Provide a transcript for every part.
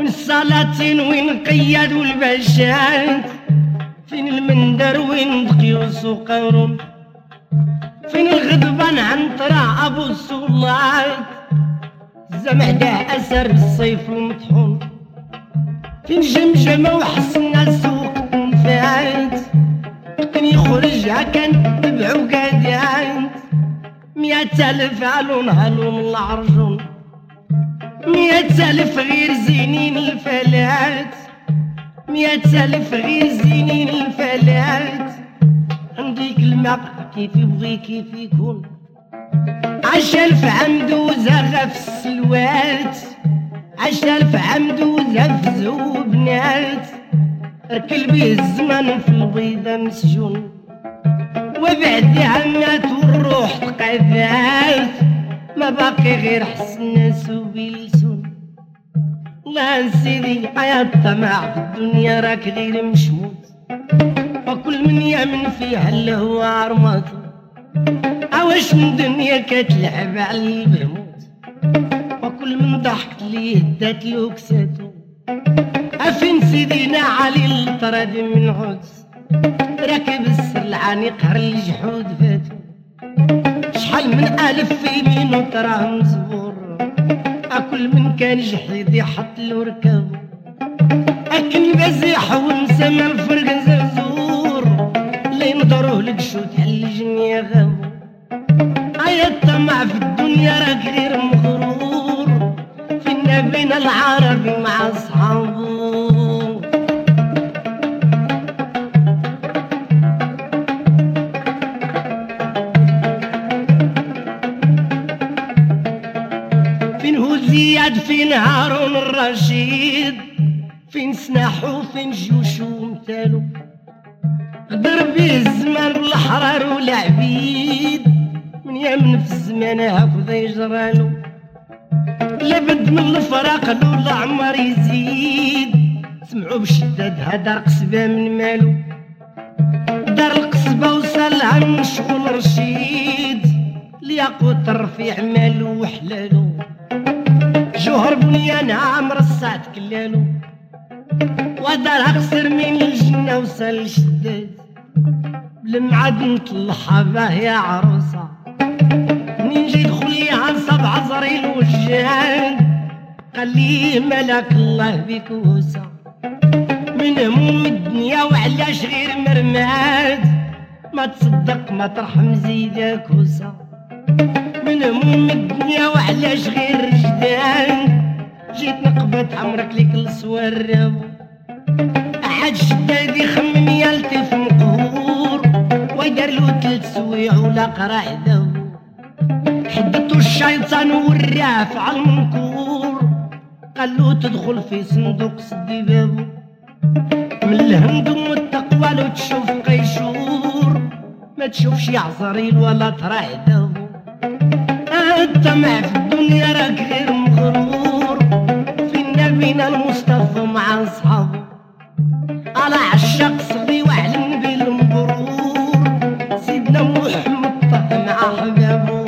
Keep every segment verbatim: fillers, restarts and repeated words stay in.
السلاطين وين قيادوا الباشات، فين المندر وين دقيوس وقارون، فين الغضبان عنترة ابو السلطات، الزمع اثر بالصيف المطحون، فين جمجمة وحسنا سوق نفات، كان يخرجها كان تبعو قادات، مئة الف هالون هالون العرجون، مئة الف غير زينين الفلات، مئة الف غير زينين الفلات، عندي كلمة كيف يبغي كيف يكون، عش الف عام دوزها في السلوات، عش الف عام دوزها في زهو بنات، ركل بيه الزمان في البيضة مسجون، وبعدها مات والروح تقاذات، ما باقي غير حسن الناس وبيلسون. الله سيدي يا الطمع في الدنيا راك غير مشموت، وكل من يمن فيها اللي هو عرماته، عواش من دنيا كتلعب على البهموت، وكل من ضحكت ليه هدات له كساتو، افين سيدينا علي الطراد من عدس، راكب السلعان يقهر الجحود فاتو، شحال من الف في يمين وتراهم زبور، اكل من كان جحيد يحط له ركابو، اكل بزيح ونسمى الفرق زرزور، اللي نضروه لك شو تحلجن يا غابو، ايا الطمع في الدنيا راك غير مغرور، فينا بين العربي مع اصحابه. زياد فين هارون الرشيد، فين سناحو فين جيوشو ومثالو، غدر بيه الزمان والحرار والعبيد، من يمن في الزمان هكذا يجرالو، لابد من الفراق لو العمر يزيد، سمعوا بشداد هذا قصبة من مالو، دار القصبة وصلها من شغل رشيد، لياقوت الرفيع مالو وحلالو، جوهر بنيان عامر السعد كلالو، ودارها قصر من الجنة وصل الشداد، بالمعدن طلعها باه يا عروسة، منين جي دخل ليها صب عزريل وجهان، قال لي ملك الله بك وسع، من هموم الدنيا وعلاش غير مرماد، ما تصدق ما ترحم زيدك وسع، من هموم الدنيا وعلاش غير رجدان، جيت نقبت عمرك ليك الصور رابو، احد شداد يخمم يلتف مقهور، ويدار له تلت سويع ولا قرع ذابو، حدتو الشيطان وراه في عالمنكور، قال له تدخل في صندوق سدي بابو، من الهند والتقوى لو تشوف قيشور، ما تشوفش عزريل ولا طرع ذابو، الطمع في الدنيا راك غير مغرور، فينا بين المصطفى مع اصحابه، على عشاق صغي واعلن بالمبرور، سيدنا محمد طه مع احبابه.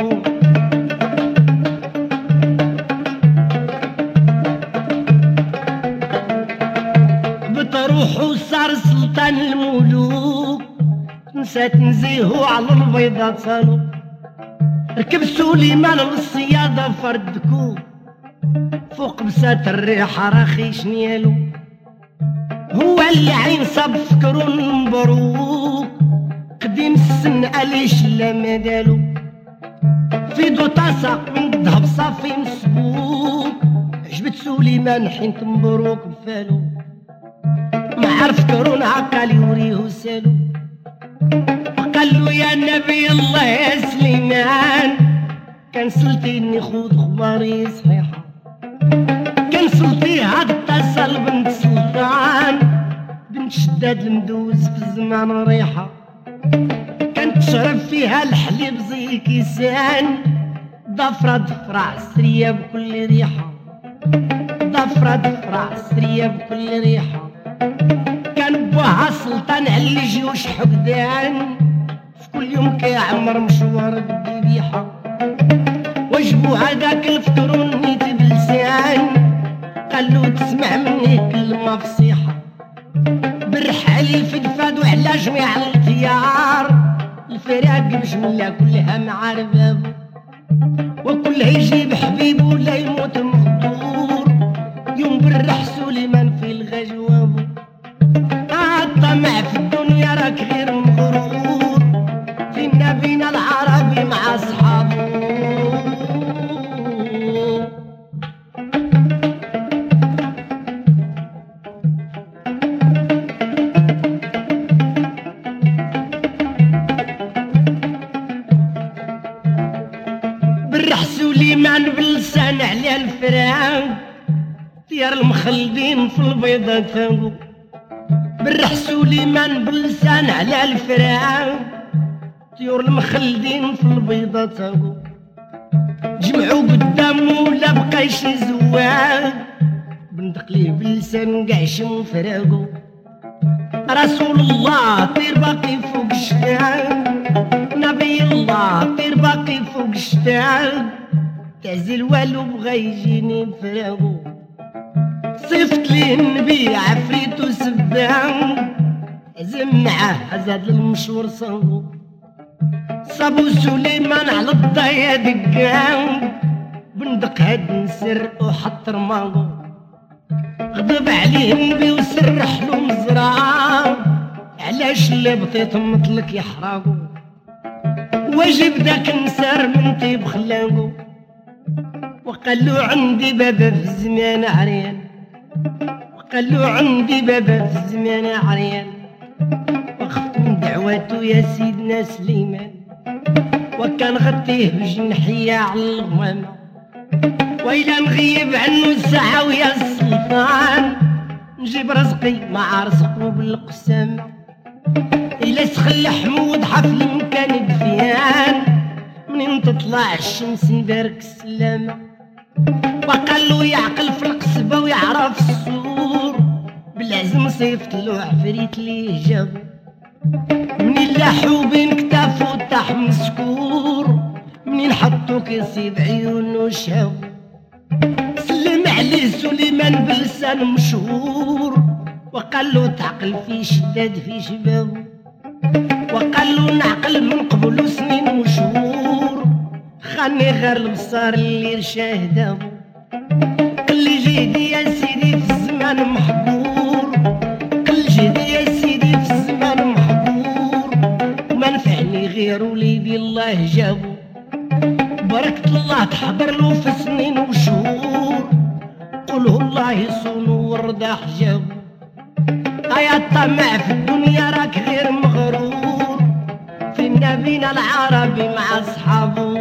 بتروحو صار سلطان الملوك، نسى تنزيهو على البيضة صالو، ركب سليمان للصيادة فردكو، فوق بسات الريحة راخي شنيالو، هو اللي عين صاب فكرو مبروك، قديم السن أليش لا مدالو، في دو طاسق من الذهب صافي مسبوك، عجبت سليمان حين مبروك بفالو، ما عرف كرون هكا ليوريه سالو، قال له يا نبي الله يا سليمان، كان سلطيني خذ خباري صحيحة، كان سلطي هاد اتصل بنت سلطان، بنت شداد المدوز في الزمان ريحة، كانت تشرب فيها الحليب زي كيسان، ضفرة ضفرة عسرية بكل ريحة، ضفرة ضفرة عسرية بكل ريحة، كان بوها سلطان على الجيوش حقدان، في كل يوم كيعمر مشوار بالذبيحة، وجبو هذاك الفطر نيت بلسان، قال له تسمع من كلمة فصيحة بالرحل الفدفاد وعلى جميع الخيار الفراق بجملة كلها مع ربابو وكلها يجيب حبيبه ولا يموت مخدور يوم بالرح سليمان في الغجوابو الطمع في الدنيا راك غير مغرور فينا بينا العربي مع اصحابه بالرح سليمان باللسان على الفراق ديار المخلدين في البيضة تنقو بالرح سليمان باللسان على الفراق طيور المخلدين في البيضة تنقو جمعوا قدامه لا بقى شي زواج بندق ليه باللسان كاع شم فراقو رسول الله طير باقي فوق الشتاء نبي الله طير باقي فوق الشتاء تعزل والو بغا يجيني بفراقو صيفت ليه النبي عفريتو سبان عزم معاه زاد المشور صنبو صابو سليمان على الضيا دقان بندق هاد نسر وحط رماغو غضب عليه النبي وسرح له مزرعة علاش اللي بطيط مطلق يحرقو واجب داك نسر من طيب خلاقو وقال له عندي بابا في الزمان عريان وقال له عندي بابا في الزمان عريان وخفت من دعواته يا سيدنا سليمان وكان غطيه بجنحية على الغمامة وإلا نغيب عنه ساعة ويا السلطان نجيب رزقي مع رزقه بالقسام إلا سخل حمود حفل مكان دفيان منين تطلع الشمس يبارك السلامة وقال له يعقل في القصبة ويعرف السور بالعزم صيفت له عفريت ليه جابو منين لاحو بين كتافو طاح مسكور منين حطو كيصيب عيونو شابو سلم عليه سليمان بلسان مشهور وقال له تعقل في شداد في شبابو وقال له نعقل من قبل سنين وشهور خاني غير البصار اللي رشاه قل لي جهدي يا سيدي في الزمان محظور قل جهدي يا سيدي في الزمان محظور وما نفعني غير وليدي الله جابو بركة الله تحضر له في سنين وشهور قوله الله يصونه ورضا حجابه يا الطمع في الدنيا راك غير مغرور في نبينا العربي مع اصحابه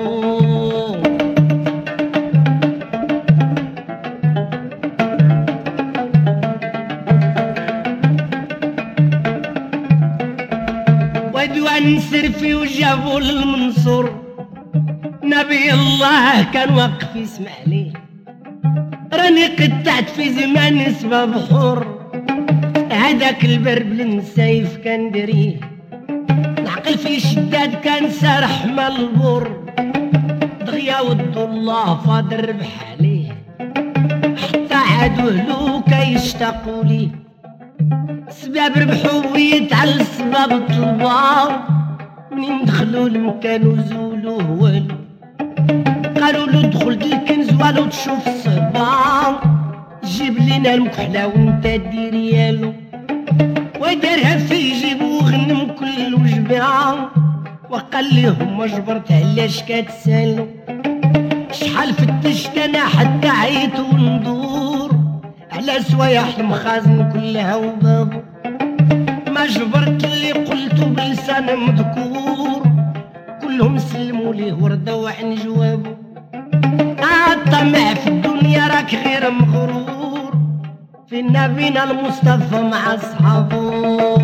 ودوان سرفي وجابوا للمنصور نبي الله كان واقف يسمع ليه راني قطعت في زمان سبب حور هذاك البرب للنسايف كان دريه نعقل في شداد كان سارح مال البور دغيا ودو الله فاض الربح عليه حتى عادو هلو كيشتاقوا ليه سباب ربحو ويتعل سباب طلباو منين دخلوا المكان وزولوه والو قالوا له دخل الكنز والو تشوف الصباو جيب لينا المكحلة وانت دير يالو ودارها في جيبو غنم كل الوجبة وقال لهم ما جبرت علاش كتسالو شحال فتشت انا حتى عيت وندور على سوايح المخازن كلها وبابو ما جبرت اللي قلتو بلسان مذكور كلهم سلموا ليه وردوا عن جوابو الطمع في الدنيا راك غير مغرور في نبينا المصطفى مع اصحابه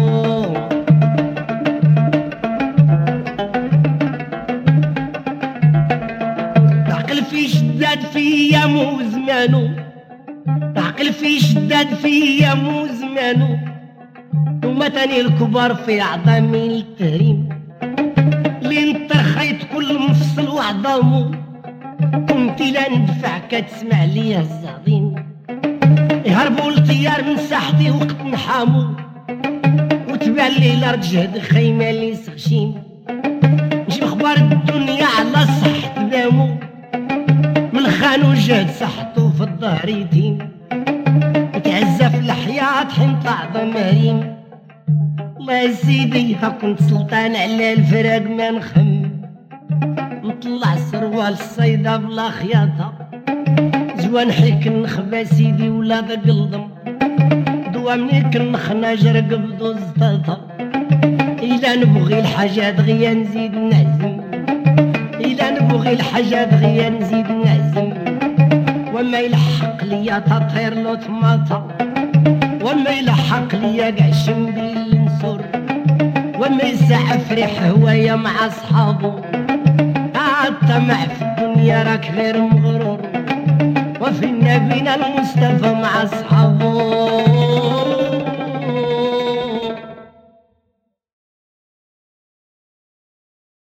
تعقل في شداد في ايامه وزمانه تعقل في شداد في ايامه وزمانه وما تاني الكبار في عظامي التهريم لين ترخيت كل مفصل وعظامه كنت لا ندفع كتسمع ليا الزعظيم يهربوا الطيار من ساحتي وقت نحامو، وتبان لي الارض جهد خيمه لي سخشيم، نجيب اخبار الدنيا على صحة دامو، من خانو جهد صحتو في الظهر يتيم، يتعزى في الحياة حين طلع ضماريم. الله يا سيدي ها كنت سلطان على الفراق ما نخم، نطلع سروال الصيدة بلا خياطة، زوان حيك نخبى سيدي ولا ذا قلضم، دوا منيك نخناجر قبضو زطاطة، إلا نبغي الحاجات غيا نزيد نعزم، إلا نبغي الحاجات غيا نزيد نعزم، وما يلحق ليا تطير لو طماطة، وما يلحق ليا قع شمبيل نسر، وما يسعف ريح هوايا مع صحابو، الطمع في الدنيا راك غير مغرور، وفي نبينا المصطفى مع صحابو.